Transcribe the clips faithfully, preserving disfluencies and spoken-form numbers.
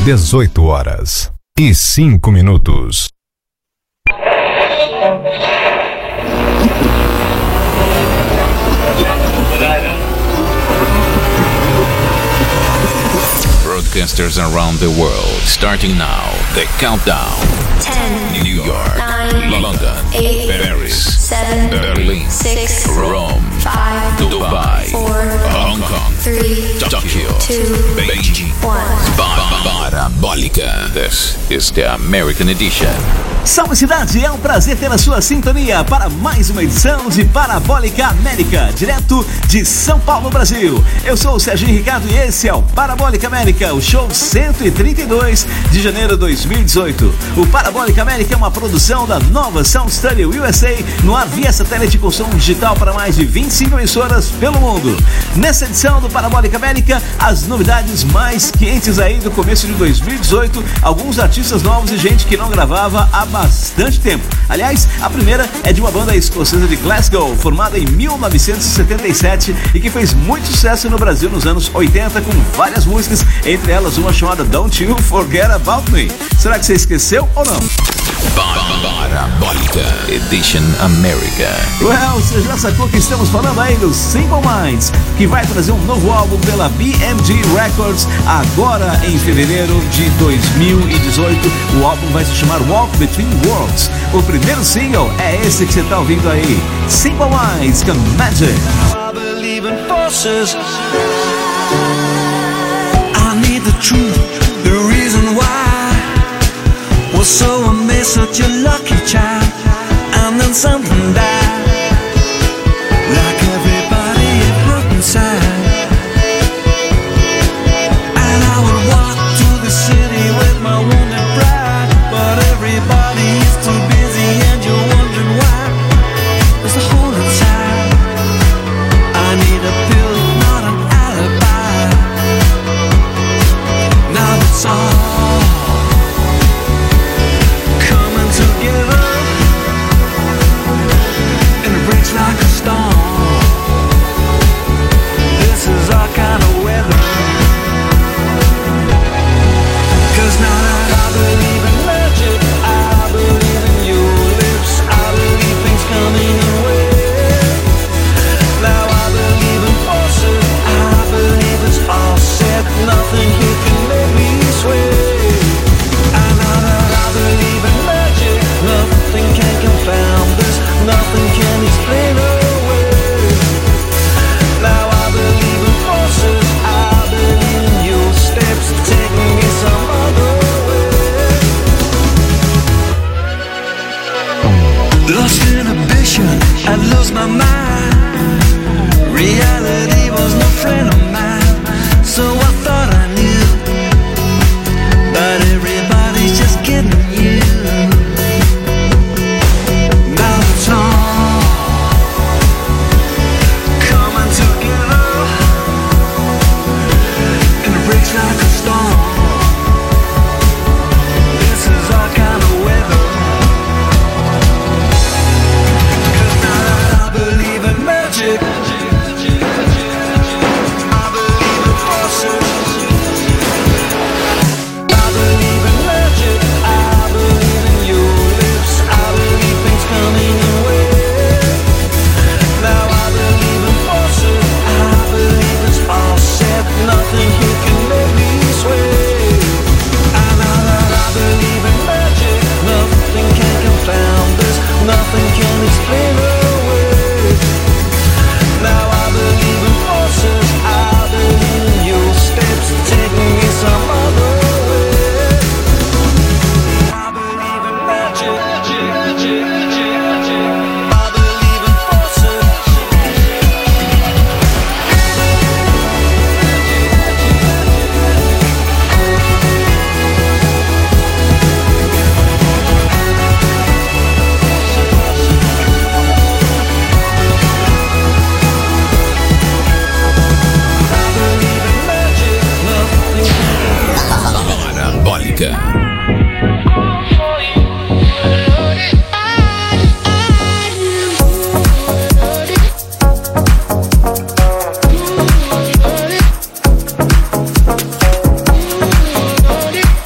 dezoito horas e cinco minutos. Broadcasters around the world, starting now, the countdown. ten, New York, nine, London, eight, Paris, seven, Berlin, six, Rome, five, Dubai, four, Hong Kong, three, Tokyo, two, Beijing, one. Parabólica. This is the American edition. Salve cidade, é um prazer ter a sua sintonia para mais uma edição de Parabólica América, direto de São Paulo, Brasil. Eu sou o Serginho Ricardo e esse é o Parabólica América, o show cento e trinta e dois de janeiro de dois mil e dezoito. O Parabólica América é uma produção da Nova Sound Studio U S A, no ar via satélite com som digital para mais de vinte e cinco emissoras pelo mundo. Nessa edição do Parabólica América, as novidades mais quentes aí do começo de dois mil e dezoito, alguns artistas novos e gente que não gravava há bastante tempo. Aliás, a primeira é de uma banda escocesa de Glasgow, formada em mil novecentos e setenta e sete e que fez muito sucesso no Brasil nos anos oitenta com várias músicas, entre elas uma chamada Don't You Forget About Me. Será que você esqueceu ou não? Parabólica Edition America. Well, você já sacou que estamos falando aí do Simple Minds, que vai trazer um novo álbum pela B M G Records agora em fevereiro de dois mil e dezoito. O álbum vai se chamar Walk Between Worlds. O primeiro single é esse que você está ouvindo aí, Simple Minds com Magic. I believe in forces. I need the truth, the reason why was so amazed, such a lucky child. And then something died, like everybody it broke inside. And I would walk to the city with my wounded pride, but everybody is too busy and you're wondering why. There's a hole inside. I need a pill, not an alibi. Now that's all coming together, and it breaks like a storm. This is our kind of weather. 'Cause now that I believe in magic, I believe in your lips, I believe things coming in waves. Now I believe in forces, I believe it's all set, nothing here can make me sway. And now that I believe in magic, nothing can confound this, nothing can explain away. Now I believe in forces, I believe in your steps, taking me some other way. Lost inhibition, I lost my mind. Reality was no friend of mine, so I thought I knew, but everybody's just kidding you. Now it's all coming together, and it breaks like a storm. This is our kind of weather. 'Cause now that I believe in magic, I believe in forces. I believe in magic, I believe in your lips, I believe things coming in waves. Now I believe in forces, I believe it's all set, nothing here can make me sway. And now that I believe in magic, nothing can confound this, nothing can explain away. Now I believe in forces, I believe in your steps, taking me some other way. I believe in magic, I believe in forces. I believe in magic, nothing Parabólica. Hold it.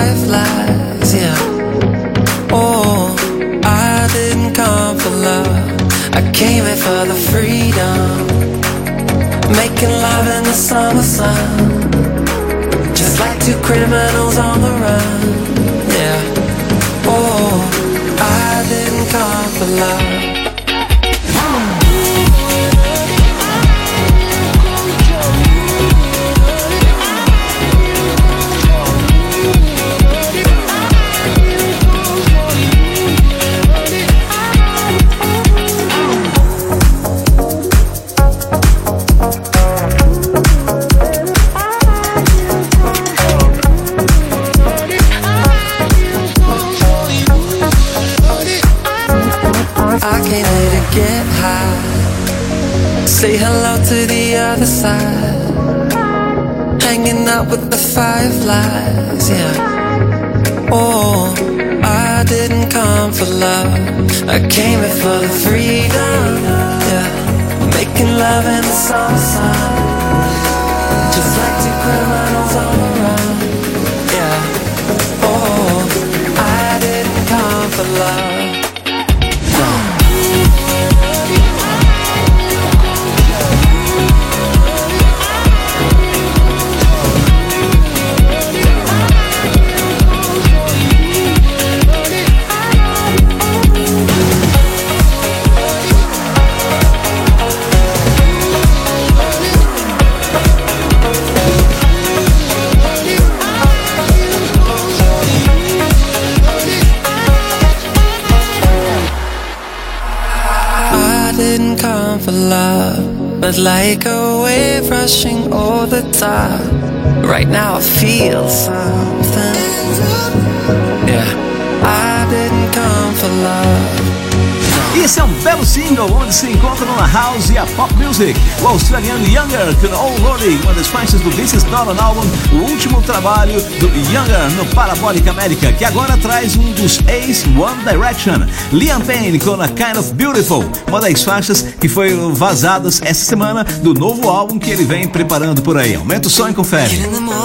fireflies, yeah. Oh, I didn't come for love, I came here for the freedom. Making love in the summer sun, just like two criminals on the run, yeah. Oh, I didn't come for love. Say hello to the other side, hanging out with the fireflies, yeah. Oh, I didn't come for love, I came here for the freedom, yeah. Making love in the summer sun, just like two criminals on the run, yeah. Oh, I didn't come for love. For love, but like a wave rushing over the top, right now I feel something, yeah, I didn't come for love. Esse é um belo single onde se encontram a house e a pop music. O australiano Younger com Oh Lordy, uma das faixas do This Is Not an Album, o último trabalho do Younger no Parabolic América, que agora traz um dos ex One Direction. Liam Payne com A Kind of Beautiful, uma das faixas que foi vazadas essa semana do novo álbum que ele vem preparando por aí. Aumenta o som e confere.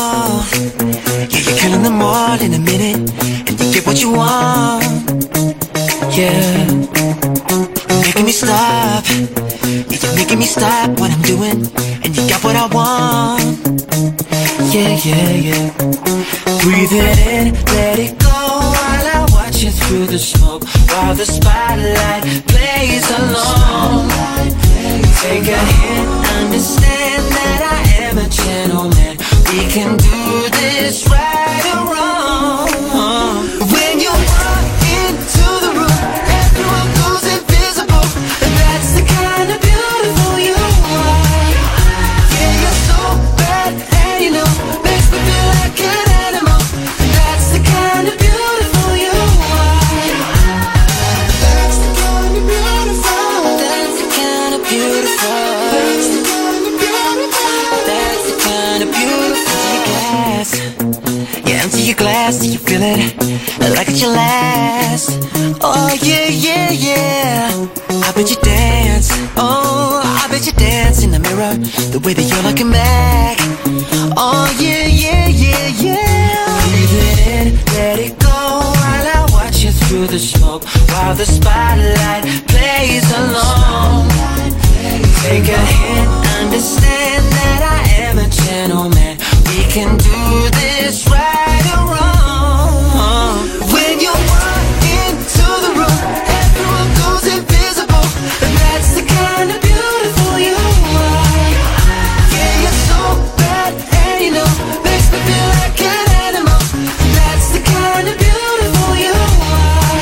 Making me stop, you're making me stop what I'm doing, and you got what I want. Yeah, yeah, yeah. Breathe it in, let it go while I watch you through the smoke, while the spotlight plays along. Take a hint, understand that I am a gentleman. We can do this right or wrong. When you walk into the room, everyone goes invisible. That's the kind of beautiful you are. Yeah, you're so bad, and you know, makes me feel like an animal. That's the kind of beautiful you are. That's the kind of beautiful. That's the kind of beautiful. That's the kind of beautiful. That's the kind of beautiful. You glass, yeah, empty your glass till you feel it, like it's your last. Oh yeah, yeah, yeah. I bet you dance, oh, I bet you dance in the mirror, the way that you're looking back. Oh yeah, yeah, yeah, yeah. Breathe it in, let it go while I watch you through the smoke, while the spotlight plays along. Take a hint, understand that I am a gentleman. We can do this right or wrong. When you walk into the room, everyone goes invisible. That's the kind of beautiful you are. Yeah, you're so bad, and you know, makes me feel like an animal. That's the kind of beautiful you are.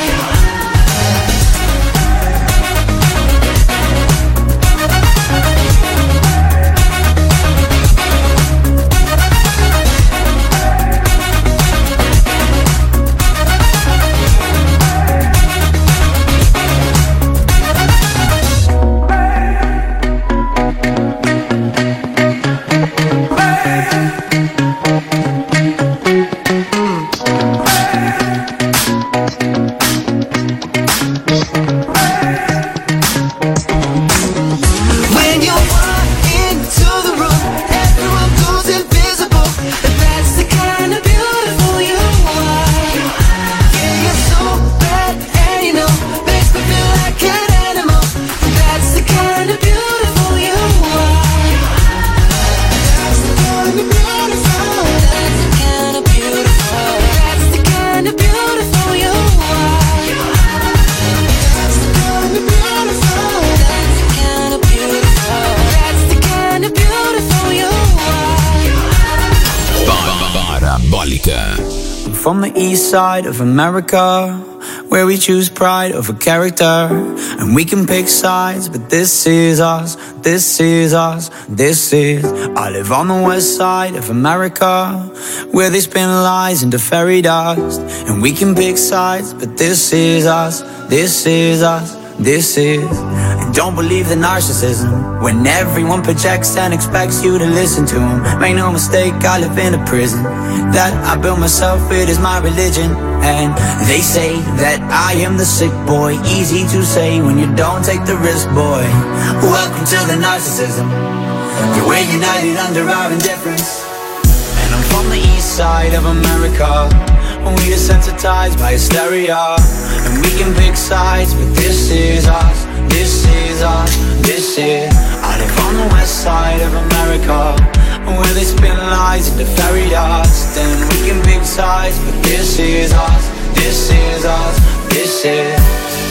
from the east side of America, where we choose pride over character. And we can pick sides, but this is us, this is us, this is. I live on the west side of America, where they spin lies into fairy dust. And we can pick sides, but this is us, this is us, this is. And don't believe the narcissism, when everyone projects and expects you to listen to them. Make no mistake, I live in a prison that I built myself, it is my religion. And they say that I am the sick boy, easy to say when you don't take the risk, boy. Welcome to the narcissism, we're united under our indifference. And I'm from the east side of America, we desensitized by hysteria. And we can pick sides, but this is us, this is us, this is. I live on the west side of America, where they spin lies into fairy dust. And we can pick sides, but this is us, this is us, this is.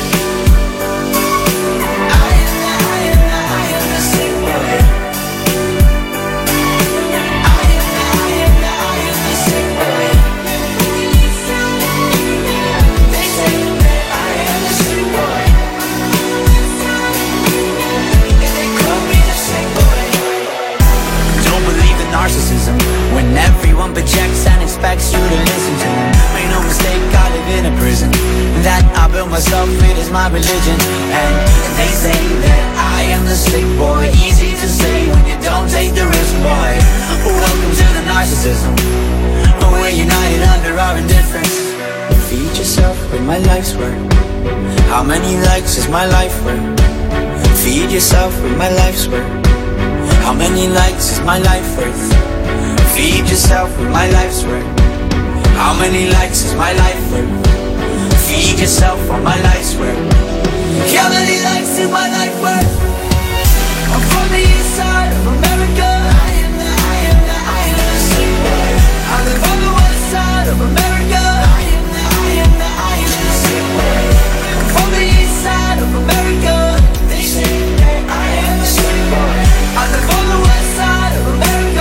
When everyone projects and expects you to listen to them. Make no mistake, I live in a prison that I built myself, it is my religion. And they say that I am the sick boy, easy to say when you don't take the risk, boy. Welcome to the narcissism, we're united under our indifference. Feed yourself with my life's work. How many likes is my life worth? Feed yourself with my life's work. How many likes is my life worth? Feed yourself with my life's work. How many likes is my life worth? Feed yourself with my life's work. How many likes is my life worth? I'm from the east side of America. I am the, I am the, I am the sick boy. I live on the west side of America. I am the, I am the, I am the sick boy. I'm from the east side of America. They say that I am the sick boy. I live on the west side of America.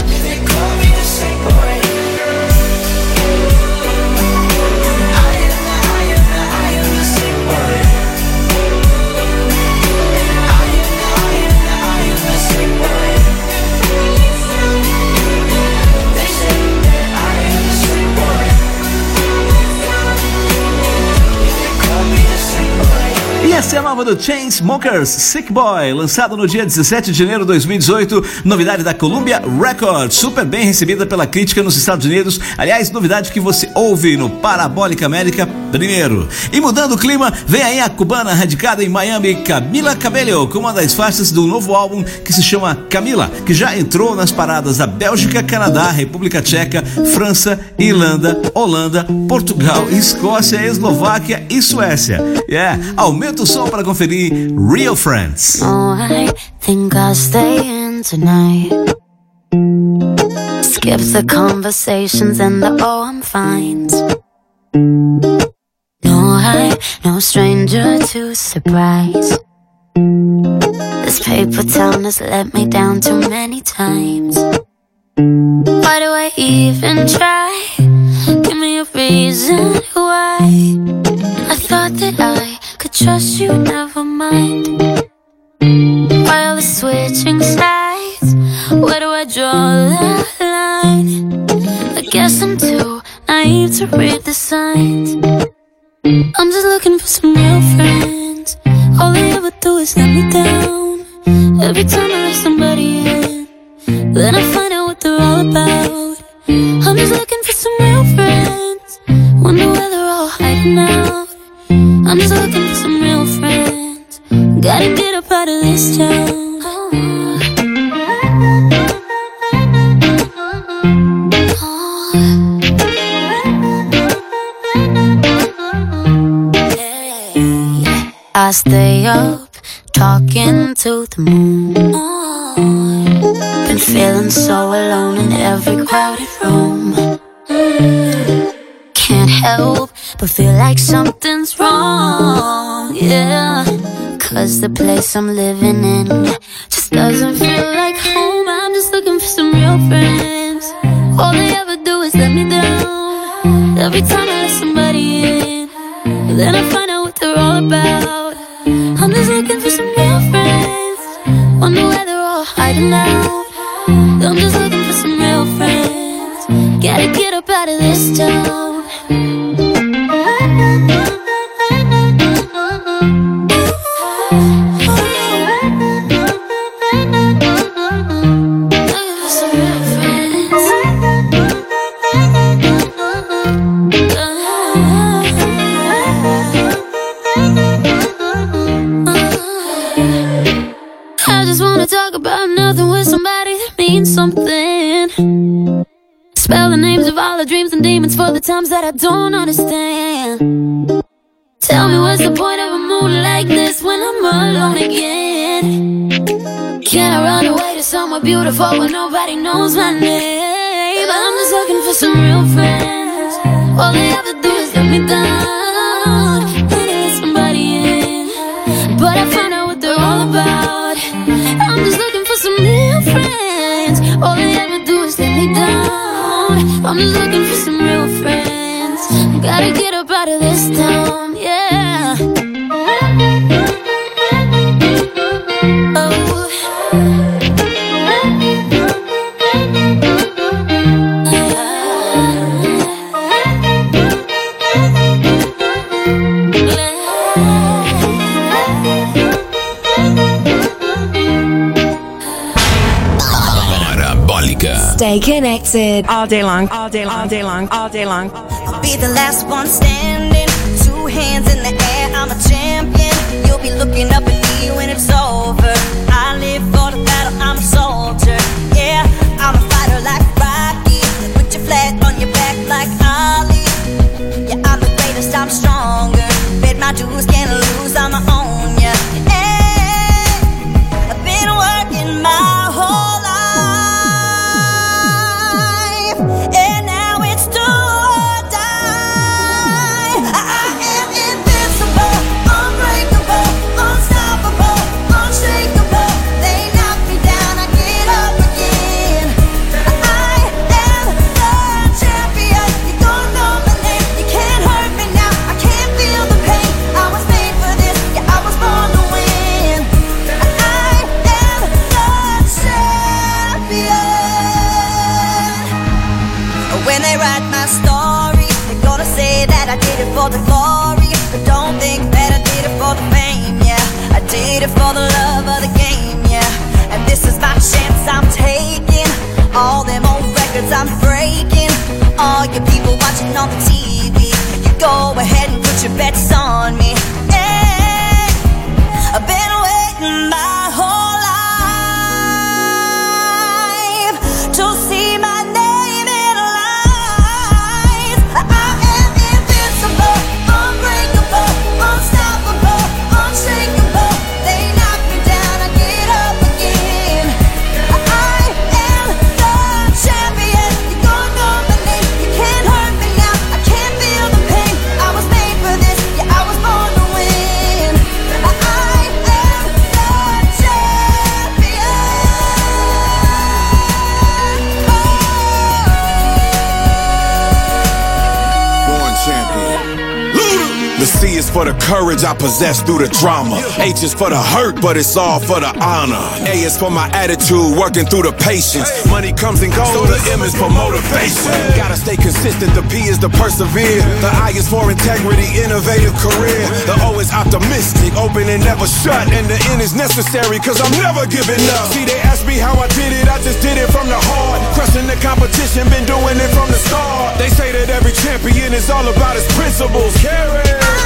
E essa é a nova do Chainsmokers, Sick Boy, lançado no dia dezessete de janeiro de dois mil e dezoito, novidade da Columbia Records, super bem recebida pela crítica nos Estados Unidos. Aliás, novidade que você ouve no Parabólica América primeiro. E mudando o clima, vem aí a cubana radicada em Miami, Camila Cabello, com uma das faixas do novo álbum que se chama Camila, que já entrou nas paradas da Bélgica, Canadá, República Tcheca, França, Irlanda, Holanda, Portugal, Escócia, Eslováquia e Suécia. Yeah, aumenta o som para conferir Real Friends. Oh, I think I'll stay in tonight. Skip the conversations and the oh, I'm fines. No, I'm no stranger to surprise. This paper town has let me down too many times. Why do I even try? Give me a reason why. I thought that I could trust you, never mind. While the switching sides, where do I draw the line? I guess I'm too naive to read the signs. I'm just looking for some real friends. All they ever do is let me down. Every time I let somebody in, then I find out what they're all about. I'm just looking for some real friends. Wonder where they're all hiding out. I'm just looking for some real friends. Gotta get up out of this town. I stay up, talking to the moon. Been feeling so alone in every crowded room. Can't help but feel like something's wrong, yeah. Cause the place I'm living in just doesn't feel like home. I'm just looking for some real friends. All they ever do is let me down. Every time I let somebody in, then I find out what they're all about. I'm just looking for some real friends. Wonder where they're all hiding out. I'm just looking for some real friends. Gotta get up out of this town. Something. Spell the names of all the dreams and demons for the times that I don't understand. Tell me what's the point of a mood like this when I'm alone again? Can I run away to somewhere beautiful where nobody knows my name? But I'm just looking for some real friends. All they have to do is let me down. Let me let somebody in, but I find out what they're all about. I'm just looking for some real friends. All they ever do is let me down. I'm just looking for some real friends. Gotta get up out of this town, yeah. Oh. Stay connected all day long, all day long, all day long, all day long. I'll be the last one standing, two hands in the air, I'm a champion. You'll be looking up at me when it's over. I live for the battle, I'm a soldier. Yeah, I'm a fighter like Rocky, put your flag on your back like Ali. Yeah, I'm the greatest, I'm stronger. Bet my dues, can't lose, I'ma own ya. Hey, I've been working my whole life. I did it for the glory, but don't think that I did it for the fame, yeah. I did it for the love of the game, yeah. And this is my chance I'm taking. All them old records I'm breaking. All you people watching on the T V, you go ahead and put your bets on me. Hey, I've been waiting my whole life to see my name in lights. I unstoppable, unshakable. They knock me down, I get up again. I am the champion. You're gonna know my name. You can't hurt me now. I can't feel the pain. I was made for this. Yeah, I was born to win. I am the champion. Oh. Born champion. The C is for the courage I possess through the drama. H is for the hurt, but it's all for the honor. A is for my attitude, working through the patience. Money comes and goes, so the M is for motivation. Gotta stay consistent, the P is to persevere. The I is for integrity, innovative career. The O is optimistic, open and never shut. And the N is necessary, cause I'm never giving up. See, they ask me how I did it, I just did it from the heart. Crushing the competition, been doing it from the start. They say that every champion is all about his principles. Carry.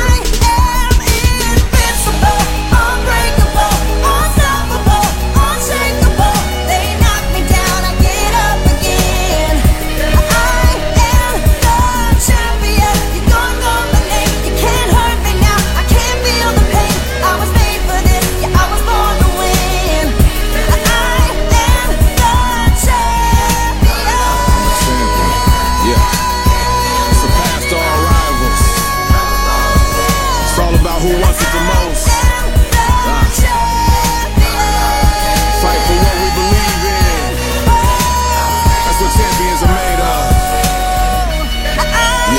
Unbreakable, unstoppable, unshakable. They knock me down, I get up again. I am the champion. You're gonna know my name. You can't hurt me now. I can't feel the pain. I was made for this. Yeah, I was born to win. I am the champion. Yeah. Surpassed all rivals. It's all about who wants it the most. Fight for what we believe in. That's what champions are made of.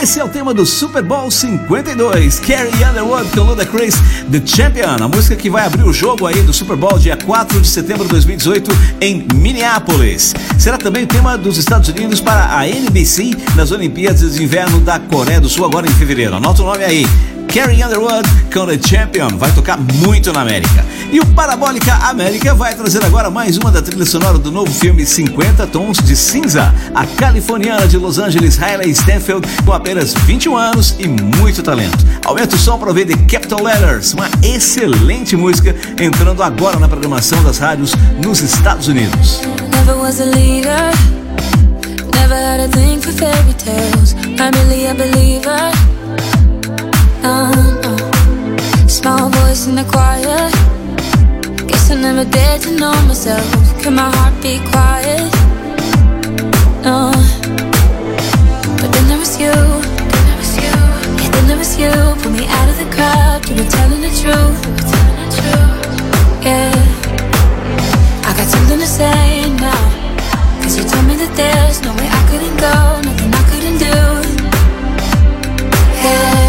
Esse é o tema do Super Bowl cinquenta e dois, Carrie Underwood com Ludacris, The Champion, a música que vai abrir o jogo aí do Super Bowl dia quatro de setembro de dois mil e dezoito em Minneapolis. Será também o tema dos Estados Unidos para a N B C nas Olimpíadas de Inverno da Coreia do Sul agora em fevereiro. Anota o nome aí. Carrie Underwood com The Champion vai tocar muito na América. E o Parabólica América vai trazer agora mais uma da trilha sonora do novo filme cinquenta Tons de Cinza. A californiana de Los Angeles, Hailey Steinfeld, com apenas vinte e um anos e muito talento. Aumenta o som para ouvir The Capital Letters, uma excelente música entrando agora na programação das rádios nos Estados Unidos. Never was a leader, never had a thing for fairy tales. I'm really a believer. No, no. Small voice in the choir. Guess I never dared to know myself. Can my heart be quiet? No. But then there was you. Then there was you. Yeah, then there was you. Pull me out of the crowd. You were telling the truth. You were telling the truth. Yeah. I got something to say now. Cause you told me that there's no way I couldn't go. Nothing I couldn't do. Yeah.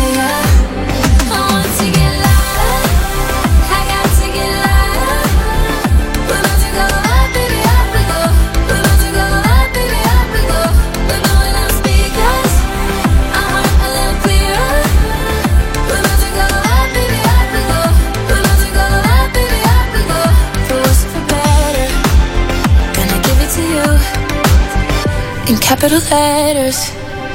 In capital letters,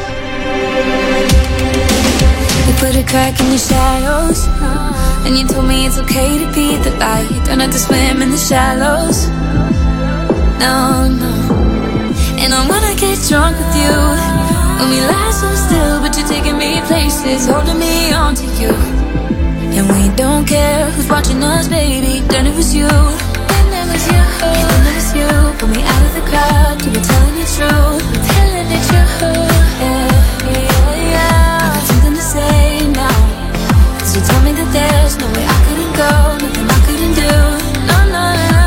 we put a crack in the shadows, and you told me it's okay to be the light. Don't have to swim in the shallows. No, no. And I wanna get drunk with you, and we lie so still, but you're taking me places, holding me on to you. And we don't care who's watching us, baby. Then it was you. Then there was you. Yeah, then there was you. Pull me out of the crowd. You were telling the truth. Telling the truth. Yeah, yeah, yeah. I got something to say now. Cause you told me that there's no way I couldn't go. Nothing I couldn't do. No, no, no.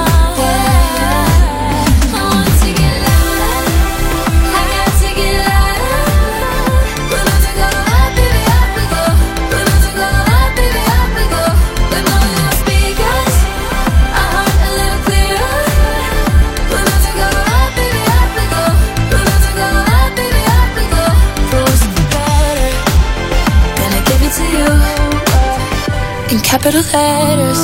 Yeah. I want to get louder. I got to get louder. We're about to go up, baby, up we go. We're about to go up, baby, up we go. We're blowing our speakers. Our heart a little clearer. We're about to go up, baby, up we go. We're about to go up, baby, up we go. For worse or better, gonna give it to you in capital letters.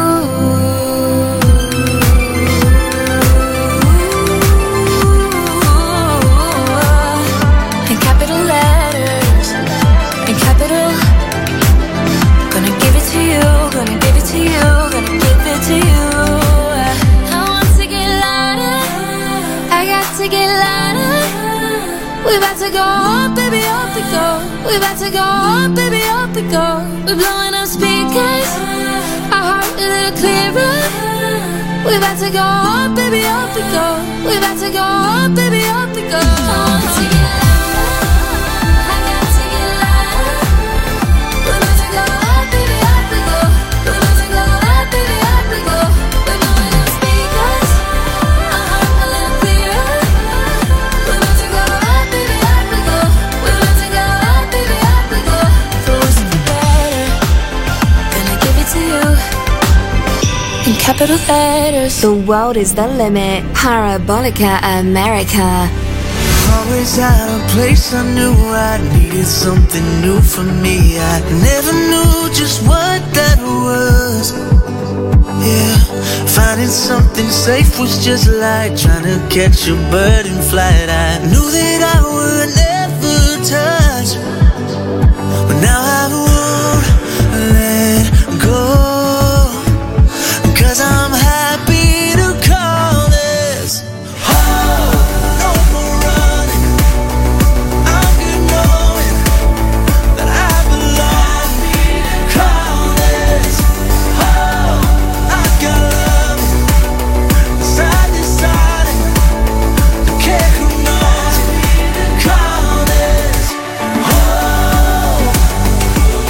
In capital letters, in capital. Gonna give it to you, gonna give it to you, gonna give it to you. I want to get louder, I got to get louder. We about to go up, baby, up we go. We about to go up, baby, up we go. We're blowing up speakers, our heart a little clearer. We about to go up, baby, up we go. We about to go up, baby, up we go. I want to get louder, I got to get louder. We're about to go up, baby, up we go. We're about to go up, baby, up we go. We're blowing up speakers, our heart a little clearer. We're about to go up, baby, up we go. We're about to go up, baby, up we go. For worse or better, gonna give it to you in capital letters. The world is the limit. Parabolica America. Always out of place, I knew I needed something new for me. I never knew just what that was. Yeah, finding something safe was just like trying to catch a bird in flight. I knew that I would never touch, but now I won't let go. Cause I'm happy to call this home. No more running, I'm good knowing that I belong. Call this home. I got love inside this side. I care who knows. Call this home.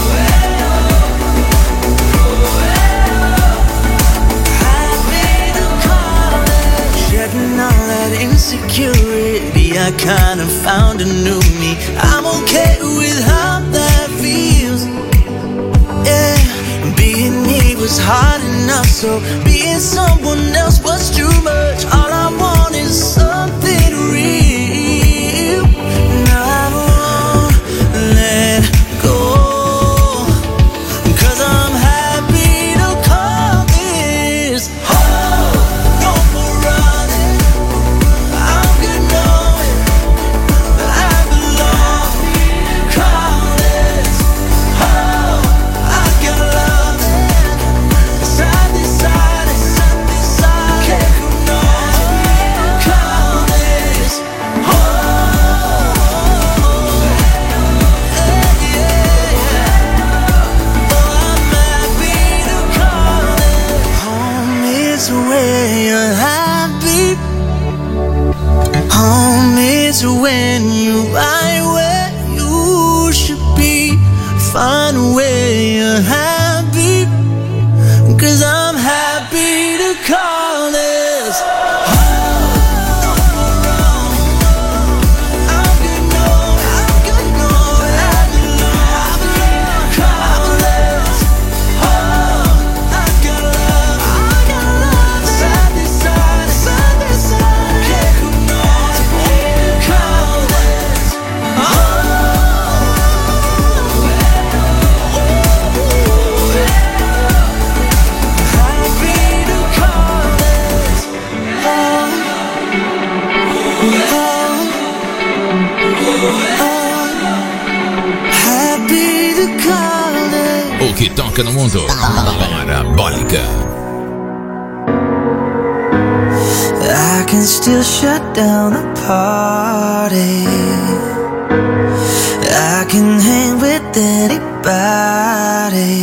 insecurity, I kinda found a new me. I'm okay with how that feels. Yeah, being me was hard enough, so being someone else was too much. All I want is something real. Now I won't let go, 'cause I'm happy to call this home. No more running, I'm good knowing that I belong. Call this home. I got love side to side, side to side. Can't go nowhere. Call this home. Yeah, yeah. Oh, I'm happy to call it home. Is where you're happy. Home is when you're right where you should be. Find where you're happy, 'cause I'm happy to call this home. I'm good knowing, I'm good knowing I belong, I belong. Call this home. I got love, I got love side to side, side to side. Can't go nowhere. Call this happy to call this home. Happy to call it. O que toca no mundo. Parabólica. I can still shut down the party. I can hang with anybody.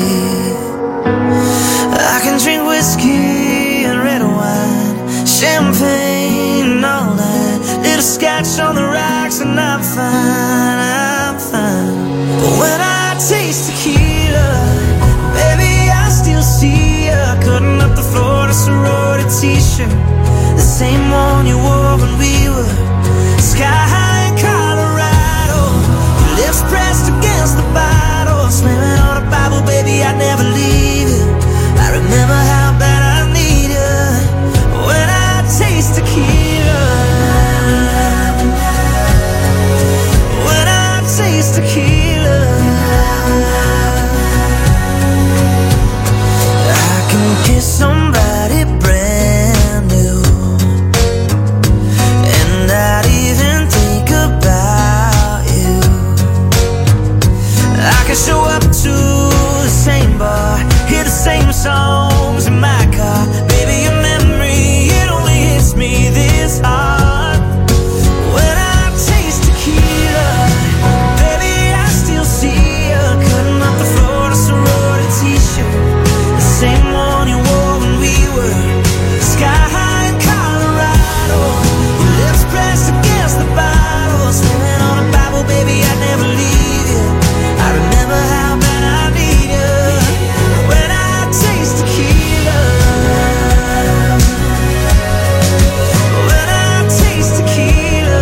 I can drink whiskey and red wine, champagne and all that. Little scotch on the rocks and I'm fine, I'm fine. But when I taste tequila, baby, I still see ya cutting up the Florida sorority t-shirt, the same one you wore when we were sky high in Colorado. Your lips pressed against the bottle, slamming on a Bible, baby, I'd never leave you. I remember how bad I need you when I taste tequila. When I taste tequila, I can kiss somebody brand new and not even think about you. I can show up to the same bar, hear the same songs in my car. Baby, your memory, it only hits me this hard. When I taste tequila, baby, I still see ya cutting up the Florida sorority t-shirt, the same one you wore when we were sky high in Colorado. Your lips pressed against the bottle, slamming on a Bible, baby, I'd never leave you. I remember how bad I need you when I taste tequila. When I taste tequila.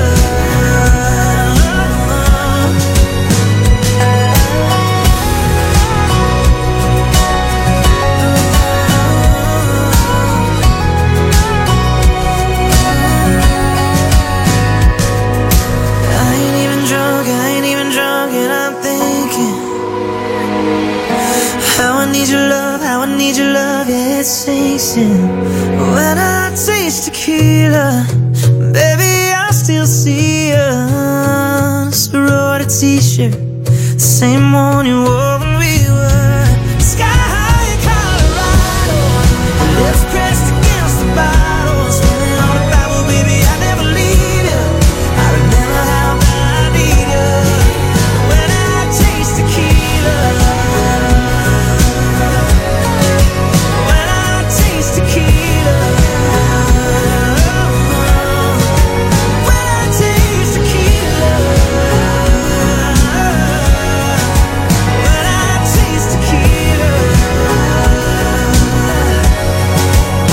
I ain't even drunk, I ain't even drunk, and I'm thinking how I need your love, how I need your love, yeah, it sinks in. When I taste tequila, baby, I still see ya sorority t-shirt, the same one you wore when we were sky high in Colorado. Lips pressed against the bottle, swimming on a Bible, baby, I never leave you. I remember how bad I need you when I taste tequila. When I taste tequila. When I taste tequila. When I taste tequila.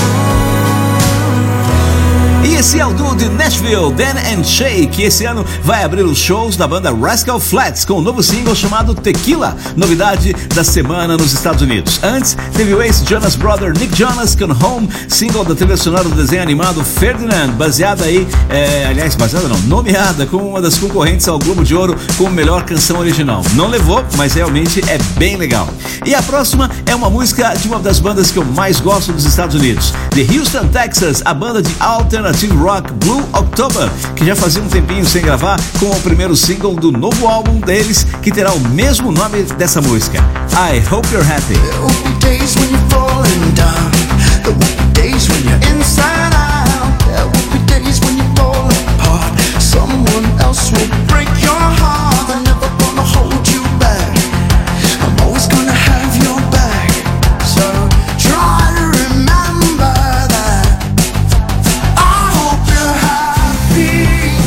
Nashville, Dan and Shay, que esse ano vai abrir os shows da banda Rascal Flatts com um novo single chamado Tequila, novidade da semana nos Estados Unidos. Antes, teve o ex-Jonas Brother Nick Jonas com Home, single da trilha sonora do desenho animado Ferdinand, baseada aí, é, aliás, baseada não, nomeada como uma das concorrentes ao Globo de Ouro como melhor canção original. Não levou, mas realmente é bem legal. E a próxima é uma música de uma das bandas que eu mais gosto dos Estados Unidos, de Houston, Texas, a banda de alternative rock Blue October, que já fazia um tempinho sem gravar, com o primeiro single do novo álbum deles, que terá o mesmo nome dessa música, I Hope You're Happy. There will be days when you're falling down. There will be days when you're inside out. There will be days when you fall apart. Someone else will break your heart. They're never gonna hold you back. I'm always gonna have your back. So try to remember that. I hope you're happy.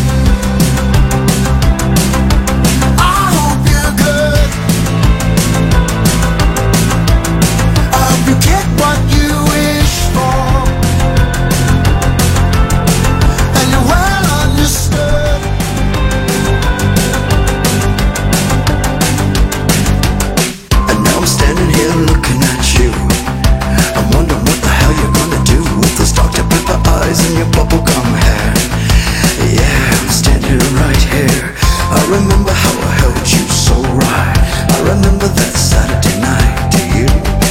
I hope you're good. I hope you get what you wish for, and you're well understood. And now I'm standing here looking at you. I'm wondering what the hell you're gonna do with those Doctor Pepper eyes and your bubblegum hair. Yeah, I'm standing right here. I remember how I held you so right. I remember that Saturday night. Do you?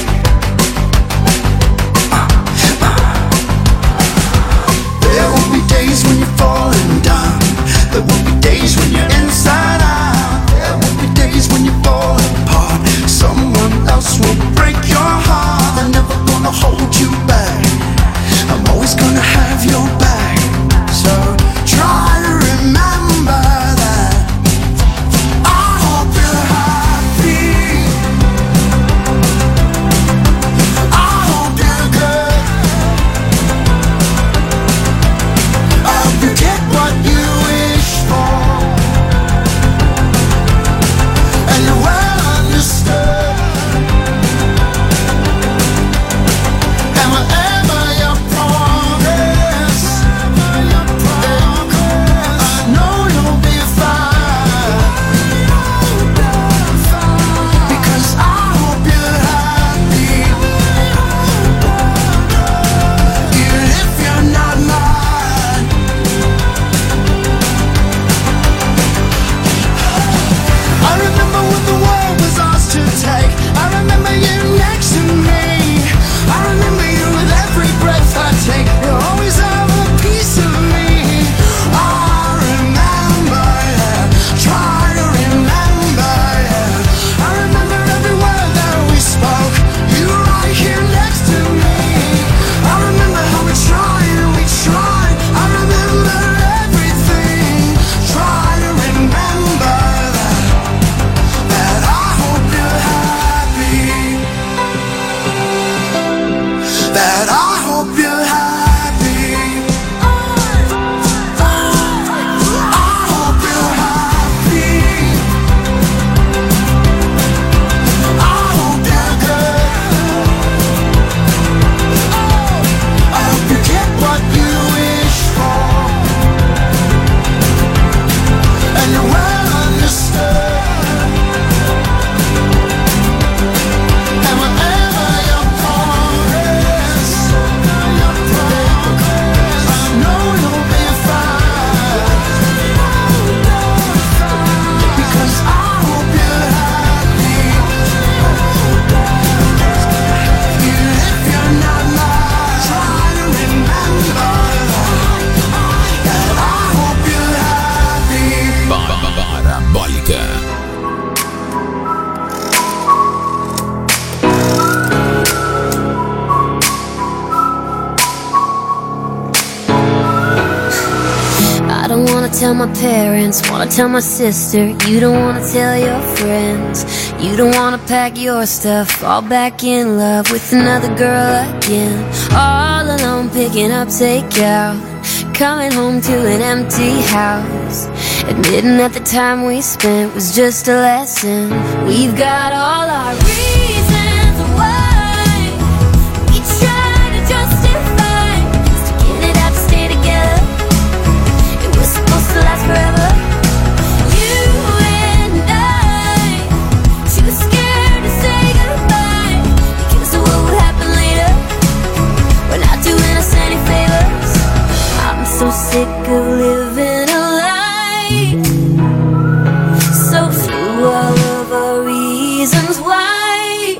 There will be days when you're falling down. There will be days when you're inside out. There will be days when you fall apart. Someone else will break your heart. They're never gonna hold you back. I'm always gonna have your back. So try to remember that. I hope you're happy. I hope you're good. I hope you get what you wish for, and you're well understood. And whatever your progress, I know you'll be fine. Because I hope you're happy, even if you're not mine. I remember when the world was ours to take. I remember you next to me. I remember you with every breath I take. You always have a piece of me. I remember, yeah. Try to remember, yeah. I remember every word that we spoke. You right here next to me. I remember how we tried and we tried. I remember everything. Try to remember that. That I hope you're happy. That I hope you're happy. I hope you're happy. I hope you're good. I hope you get what you wish for, and you're well understood. And whatever your progress, I know you'll be fine. Because I hope you're happy, even if you're not mine. Try to remember that I hope you're happy. Parabólica. I don't wanna tell my parents, wanna tell my sister. You don't wanna tell your friends. You don't wanna pack your stuff, fall back in love with another girl again. All alone picking up takeout, coming home to an empty house, admitting that the time we spent was just a lesson. We've got all our reasons why we try to justify sticking it out to stay together. sick of living a lie. So few all of our reasons why.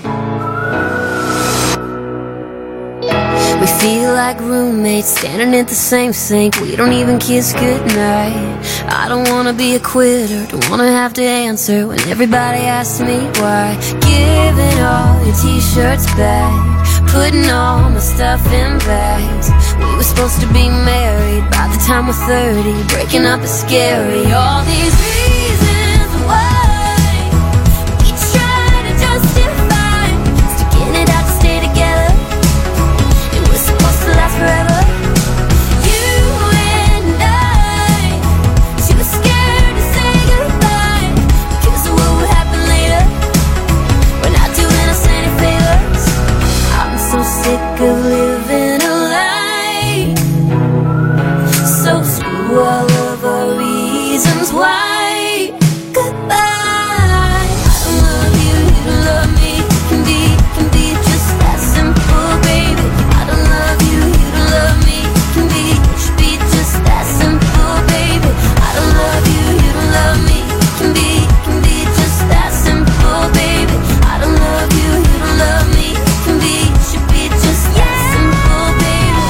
We feel like roommates standing at the same sink. We don't even kiss goodnight. I don't wanna be a quitter, don't wanna have to answer when everybody asks me why. Giving all your t-shirts back, putting all my stuff in bags. We were supposed to be married by the time we're thirty. Breaking up is scary. All these reasons why we try to justify sticking it out to stay together. It was supposed to last forever. You and I, she was scared to say goodbye because of what would happen later. We're not doing us any favors. I'm so sick of living a lie. So few all of our reasons why. Goodbye. I don't love you, you don't love me. Can be, can be just that simple, baby. I don't love you, you don't love me. Can be, should be just that simple, baby. I don't love you, you don't love me. Can be, can be just that simple, baby. I don't love you, you don't love me. Can be, should be just that simple, baby.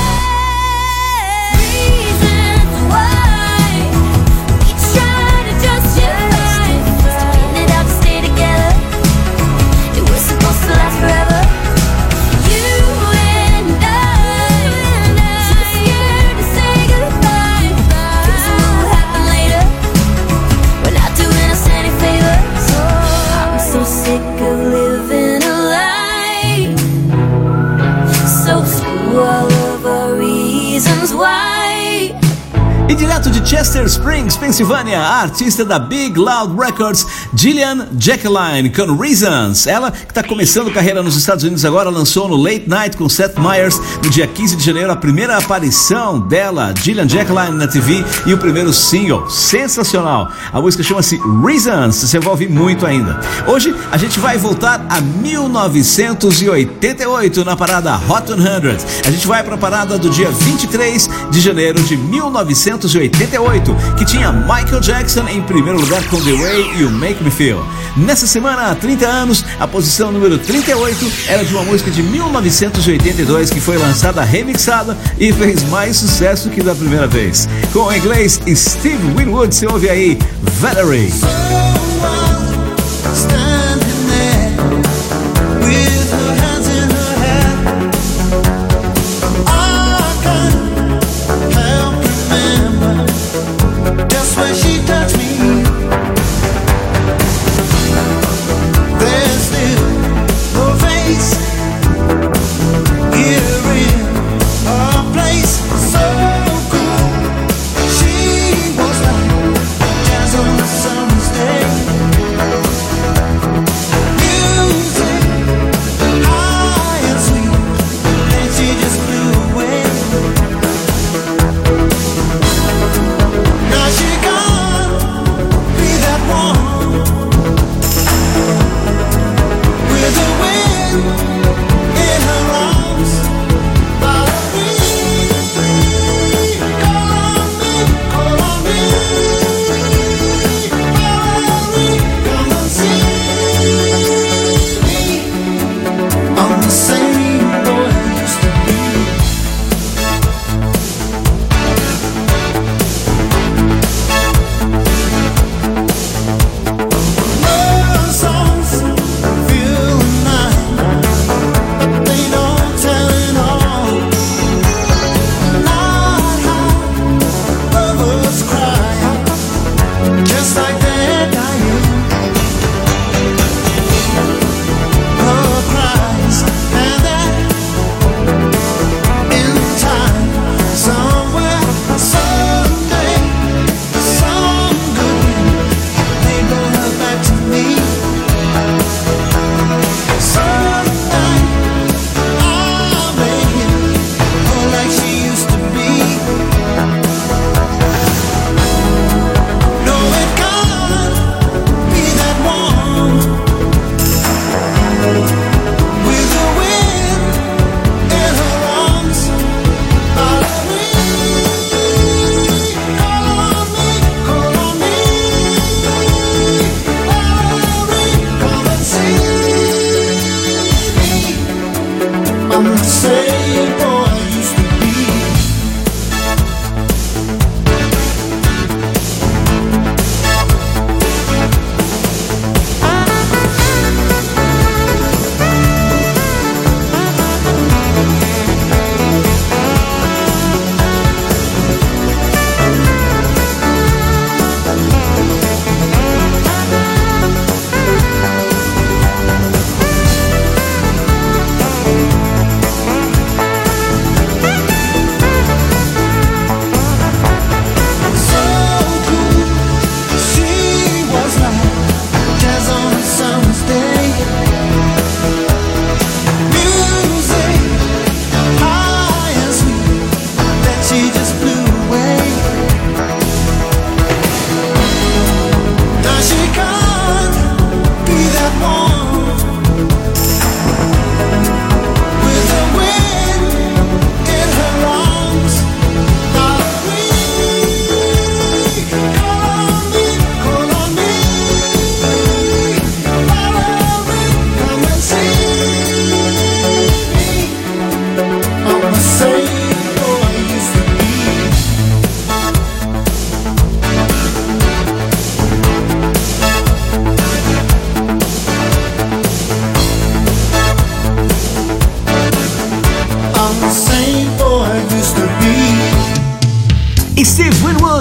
Reasons why we try to justify sticking it out to stay together. It was supposed to last forever. You and I, she was scared to say goodbye because of what will happen later. We're not doing us any favors. I'm so sick of living a lie. So few all of our reasons why. E direto de Chester Springs, Pensilvânia, a artista da Big Loud Records, Gillian Jacqueline, com Reasons. Ela, que está começando carreira nos Estados Unidos agora, lançou no Late Night com Seth Meyers, no dia quinze de janeiro, a primeira aparição dela, Gillian Jacqueline, na T V, e o primeiro single. Sensacional! A música chama-se Reasons, você vai ouvir muito ainda. Hoje, a gente vai voltar a mil novecentos e oitenta e oito na parada Hot cem. A gente vai para a parada do dia vinte e três de janeiro de mil novecentos e oitenta e oito, que tinha Michael Jackson em primeiro lugar com The Way You Make Me Feel. Nessa semana, há trinta anos, a posição número trinta e oito era de uma música de mil novecentos e oitenta e dois que foi lançada remixada e fez mais sucesso que da primeira vez. Com o inglês Steve Winwood, você ouve aí Valerie. Stay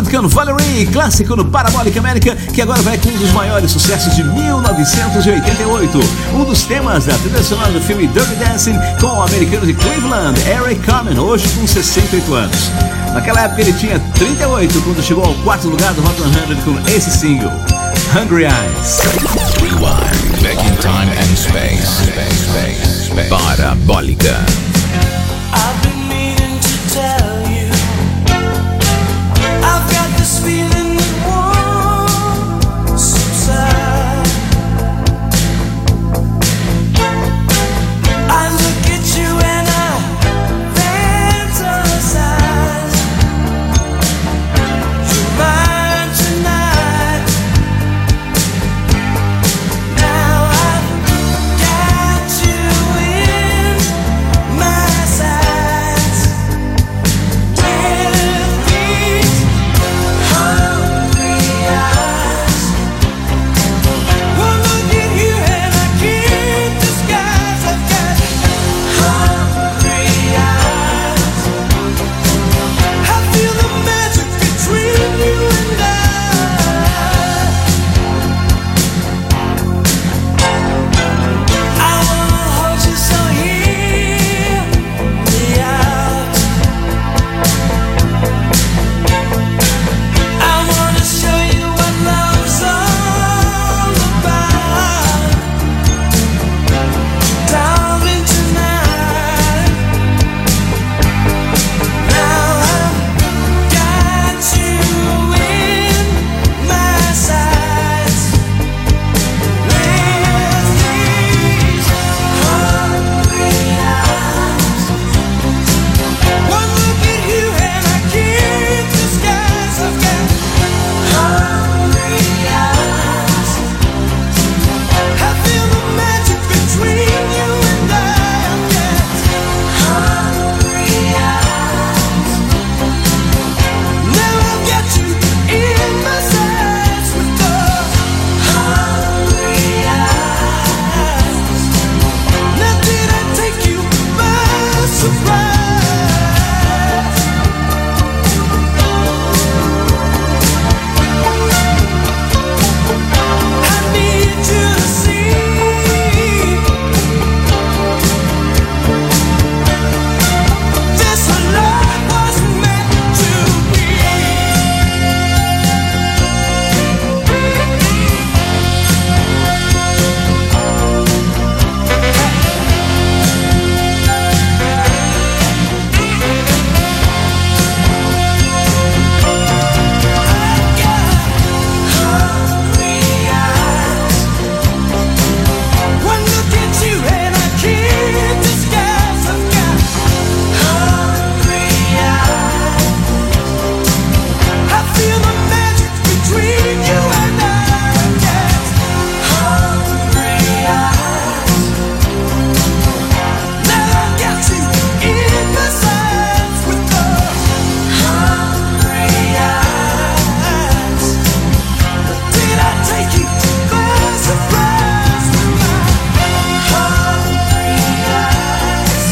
Hunt com Valerie, clássico no Parabólica América, que agora vai com um dos maiores sucessos de mil novecentos e oitenta e oito. Um dos temas da trilha sonora do filme Dirty Dancing com o americano de Cleveland, Eric Carmen, hoje com sessenta e oito anos. Naquela época ele tinha trinta e oito quando chegou ao quarto lugar do Hot cem com esse single, Hungry Eyes. Rewind, back in time and space. space, space, space. Parabólica. I've been meaning to tell you, I've got this feeling that won't subside. I look at you and I fantasize. You're mine tonight. Now I've got you in my sights. With these hungry eyes, one look at you and I can't disguise. I've got hungry eyes. I feel the magic between you and I. I wanna hold you so hear me out. I wanna show you what love's all about. Darling, tonight. Now I've got you in my sights. With these hungry eyes, one look at you and I can't disguise. I've got hungry eyes. I feel the magic between you and I. I've got hungry eyes. Now I've got you in my sights with the hungry eyes. Now did I take you by surprise? I need you to see this love was meant to be. Hungry eyes. One look at you and I can't disguise. I've got hungry eyes. I feel the magic between you and I. I've got hungry eyes. Now I've got you in my sights with the hungry eyes. Did I take you by surprise with my hungry eyes?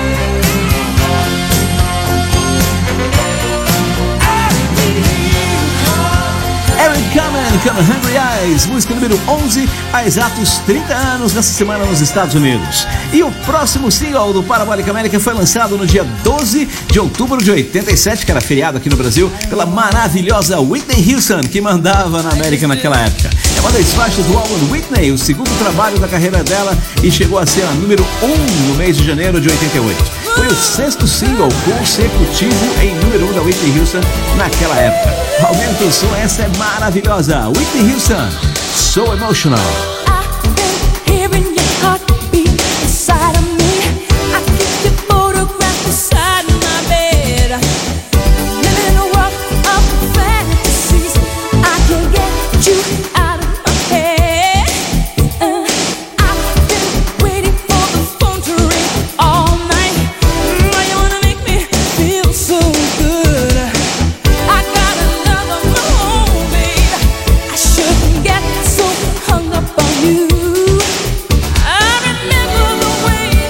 I need you. Eric Carmen com Hungry Eyes, música número onze, há exatos trinta anos nessa semana nos Estados Unidos. E o próximo single do Parabólica América foi lançado no dia doze de outubro de oitenta e sete, que era feriado aqui no Brasil, pela maravilhosa Whitney Houston, que mandava na América naquela época. É uma das faixas do álbum Whitney, o segundo trabalho da carreira dela, e chegou a ser a número um no mês de janeiro de oitenta e oito. Foi o sexto single consecutivo em número um da Whitney Houston naquela época. Aumenta o som, essa é maravilhosa. Whitney Houston, So Emotional. Hearing your heartbeat inside of me, I keep your photograph beside my bed. Living a world of fantasies, I can't get you out of my head. Uh, I've been waiting for the phone to ring all night. Why you wanna make me feel so good? I got another of my own, babe. I shouldn't get so hung up on you. I remember the way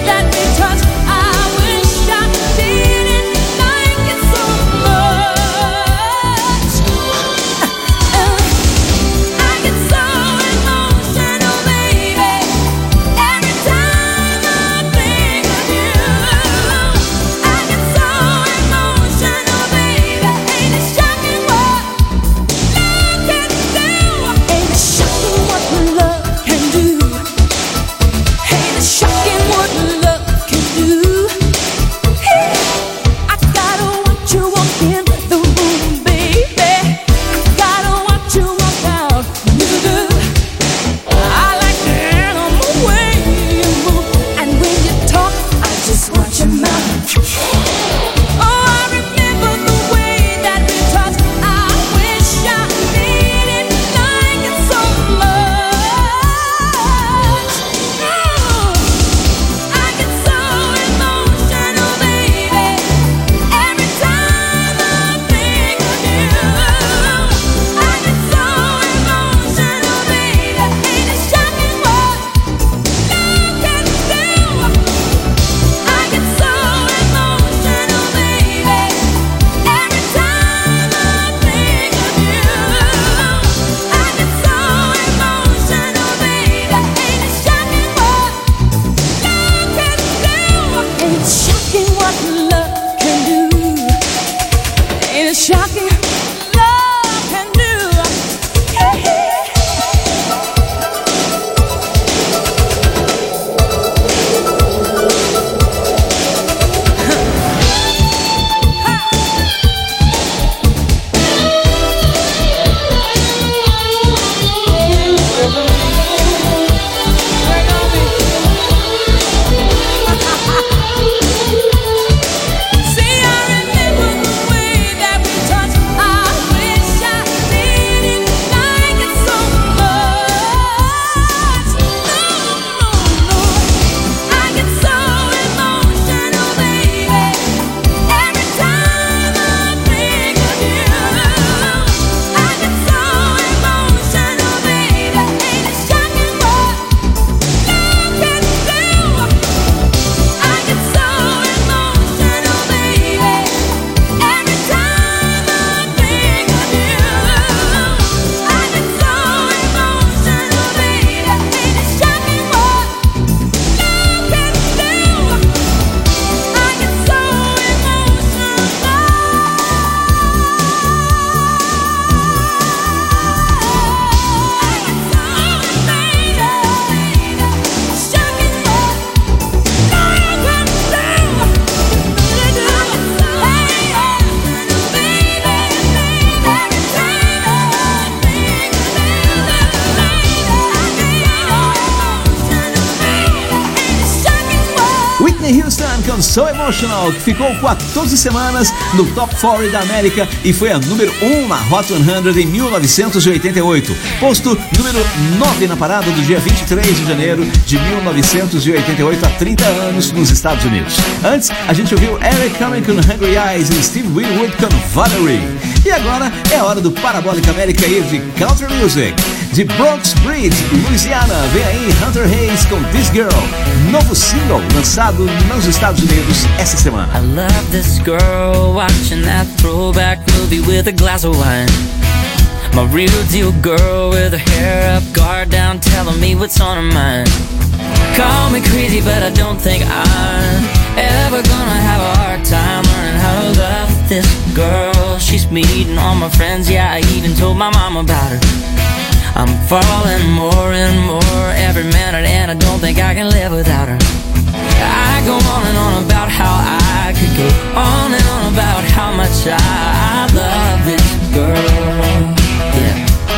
com So Emotional, que ficou quatorze semanas no Top quarenta da América e foi a número um na Hot cem em mil novecentos e oitenta e oito, posto número nove na parada do dia vinte e três de janeiro de mil novecentos e oitenta e oito, há trinta anos nos Estados Unidos. Antes, a gente ouviu Eric Carmen com Hungry Eyes e Steve Winwood com Valerie. E agora é a hora do Parabólica América ir de Country Music. De Bronx Bridge, Louisiana, vem aí Hunter Hayes com This Girl, novo single lançado nos Estados Unidos essa semana. I love this girl, watching that throwback movie with a glass of wine. My real deal girl with her hair up, guard down, telling me what's on her mind. Call me crazy, but I don't think I'm ever gonna have a hard time learning how to love this girl. She's meeting all my friends, yeah, I even told my mom about her. I'm falling more and more every minute, and I don't think I can live without her. I go on and on about how I could go on and on about how much I love this girl. Yeah.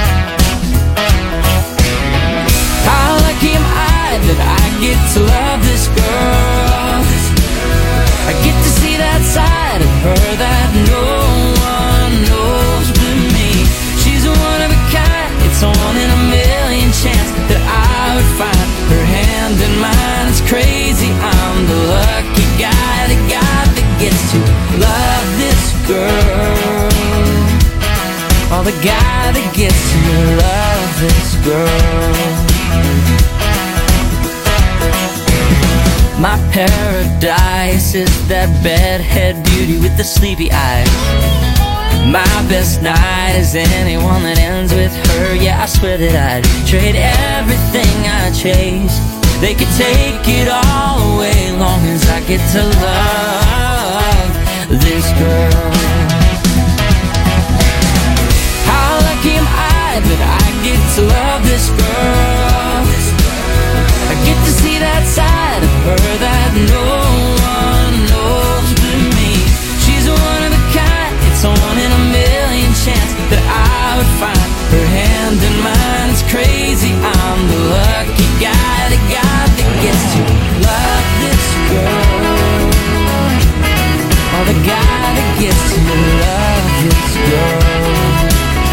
How lucky am I that I get to love this girl. I get to see that side of her that no one knows but me. She's a one of a kind, it's a one in a million chance that I would find her hand in mine. It's crazy, I'm the lucky guy, the guy that gets to love this girl. Oh, the guy that gets to love this girl. My paradise is that bedhead beauty with the sleepy eyes. My best night is anyone that ends with her. Yeah, I swear that I'd trade everything I chase. They could take it all away, long as I get to love this girl. How lucky am I that I get to love this girl. I get to see that side of her that no one knows but me. She's a one of a kind, it's a one in a million chance that I would find her hand in mine. It's crazy, I'm the lucky guy, the guy that gets to love this girl. Oh, the guy that gets to love this girl.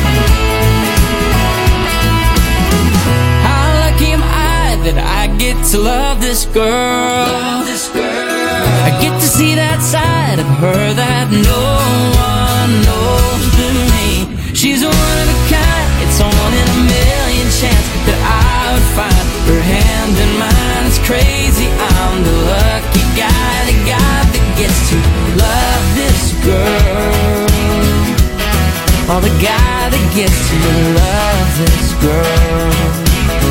How lucky am I that I get to love this girl. Love this girl. I get to see that side of her that no one knows but me. She's a one of a kind, it's a one in a million chance that I would find her hand in mine. It's crazy, I'm the lucky guy, the guy that gets to love this girl. Oh, the guy that gets to love this girl.